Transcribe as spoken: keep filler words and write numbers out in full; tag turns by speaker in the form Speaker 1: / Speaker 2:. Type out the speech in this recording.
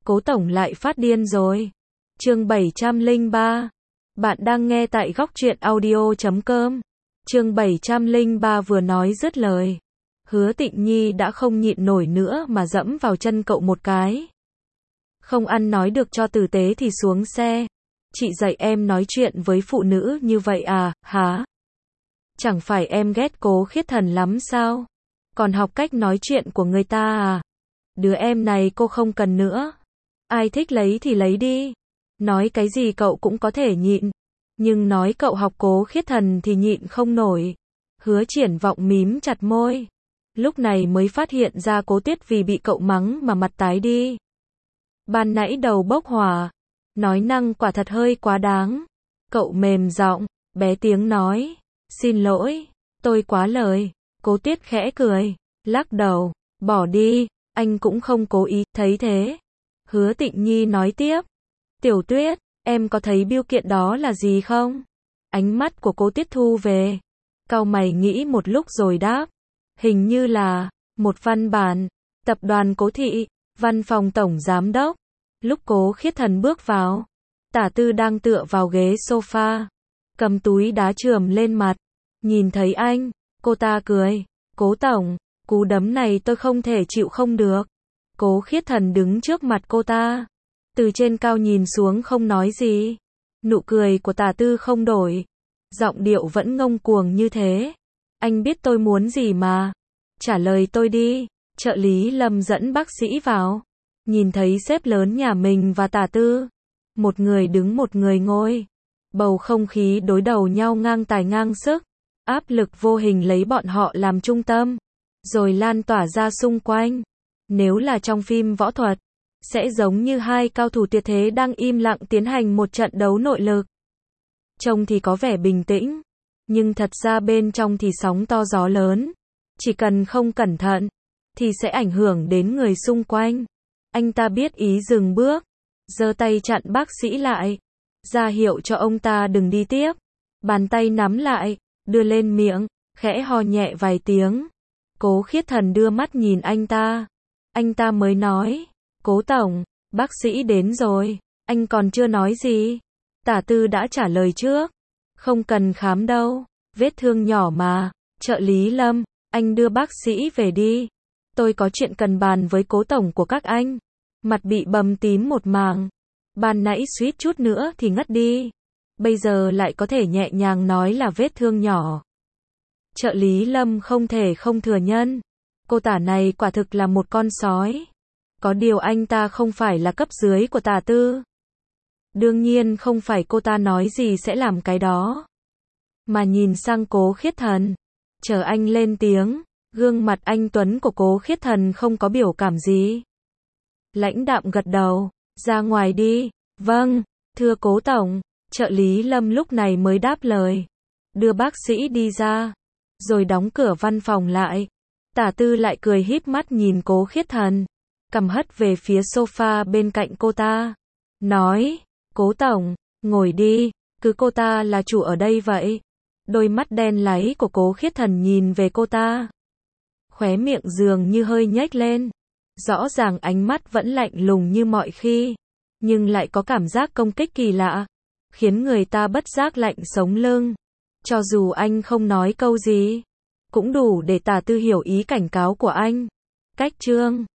Speaker 1: Cố tổng lại phát điên rồi. Chương bảy trăm lẻ ba. Bạn đang nghe tại góc truyện audio chấm com. Chương bảy trăm lẻ ba vừa nói dứt lời. Hứa Tịnh Nhi đã không nhịn nổi nữa mà dẫm vào chân cậu một cái. Không ăn nói được cho tử tế thì xuống xe. Chị dạy em nói chuyện với phụ nữ như vậy à, hả? Chẳng phải em ghét Cố Khiết Thần lắm sao? Còn học cách nói chuyện của người ta à? Đứa em này cô không cần nữa. Ai thích lấy thì lấy đi. Nói cái gì cậu cũng có thể nhịn. Nhưng nói cậu học Cố Khiết Thần thì nhịn không nổi. Hứa Triển Vọng mím chặt môi. Lúc này mới phát hiện ra Cố Tiết vì bị cậu mắng mà mặt tái đi. Ban nãy đầu bốc hỏa. Nói năng quả thật hơi quá đáng. Cậu mềm giọng, bé tiếng nói. Xin lỗi, tôi quá lời. Cố Tiết khẽ cười, lắc đầu, bỏ đi, anh cũng không cố ý, thấy thế. Hứa Tịnh Nhi nói tiếp. Tiểu Tuyết, em có thấy bưu kiện đó là gì không? Ánh mắt của Cố Tiết thu về. Cau mày nghĩ một lúc rồi đáp. Hình như là một văn bản. Tập đoàn Cố Thị, văn phòng tổng giám đốc. Lúc Cố Khiết Thần bước vào, Tả Tư đang tựa vào ghế sofa, cầm túi đá chườm lên mặt. Nhìn thấy anh, cô ta cười. Cố tổng, cú đấm này tôi không thể chịu không được. Cố Khiết Thần đứng trước mặt cô ta, từ trên cao nhìn xuống không nói gì. Nụ cười của Tả Tư không đổi, giọng điệu vẫn ngông cuồng như thế. Anh biết tôi muốn gì mà. Trả lời tôi đi. Trợ lý Lâm dẫn bác sĩ vào. Nhìn thấy sếp lớn nhà mình và Tả Tư. Một người đứng một người ngồi. Bầu không khí đối đầu nhau ngang tài ngang sức. Áp lực vô hình lấy bọn họ làm trung tâm. Rồi lan tỏa ra xung quanh. Nếu là trong phim võ thuật, sẽ giống như hai cao thủ tuyệt thế đang im lặng tiến hành một trận đấu nội lực. Trông thì có vẻ bình tĩnh. Nhưng thật ra bên trong thì sóng to gió lớn. Chỉ cần không cẩn thận, thì sẽ ảnh hưởng đến người xung quanh. Anh ta biết ý dừng bước, giơ tay chặn bác sĩ lại, ra hiệu cho ông ta đừng đi tiếp. Bàn tay nắm lại, đưa lên miệng, khẽ ho nhẹ vài tiếng. Cố Khiết Thần đưa mắt nhìn anh ta. Anh ta mới nói, Cố tổng, bác sĩ đến rồi. Anh còn chưa nói gì. Tả Tư đã trả lời trước. Không cần khám đâu, vết thương nhỏ mà. Trợ lý Lâm, anh đưa bác sĩ về đi. Tôi có chuyện cần bàn với Cố tổng của các anh. Mặt bị bầm tím một mảng. Ban nãy suýt chút nữa thì ngất đi. Bây giờ lại có thể nhẹ nhàng nói là vết thương nhỏ. Trợ lý Lâm không thể không thừa nhận. Cô Tả này quả thực là một con sói. Có điều anh ta không phải là cấp dưới của Tả Tư. Đương nhiên không phải cô ta nói gì sẽ làm cái đó. Mà nhìn sang Cố Khiết Thần. Chờ anh lên tiếng. Gương mặt anh tuấn của Cố Khiết Thần không có biểu cảm gì. Lãnh đạm gật đầu. Ra ngoài đi. Vâng, thưa Cố tổng. Trợ lý Lâm lúc này mới đáp lời. Đưa bác sĩ đi ra. Rồi đóng cửa văn phòng lại. Tả Tư lại cười híp mắt nhìn Cố Khiết Thần. Cầm hất về phía sofa bên cạnh cô ta. Nói, Cố tổng, ngồi đi. Cứ cô ta là chủ ở đây vậy. Đôi mắt đen láy của Cố Khiết Thần nhìn về cô ta. Khóe miệng dường như hơi nhếch lên. Rõ ràng ánh mắt vẫn lạnh lùng như mọi khi. Nhưng lại có cảm giác công kích kỳ lạ. Khiến người ta bất giác lạnh sống lưng. Cho dù anh không nói câu gì, cũng đủ để Tả Tư hiểu ý cảnh cáo của anh. Cách chương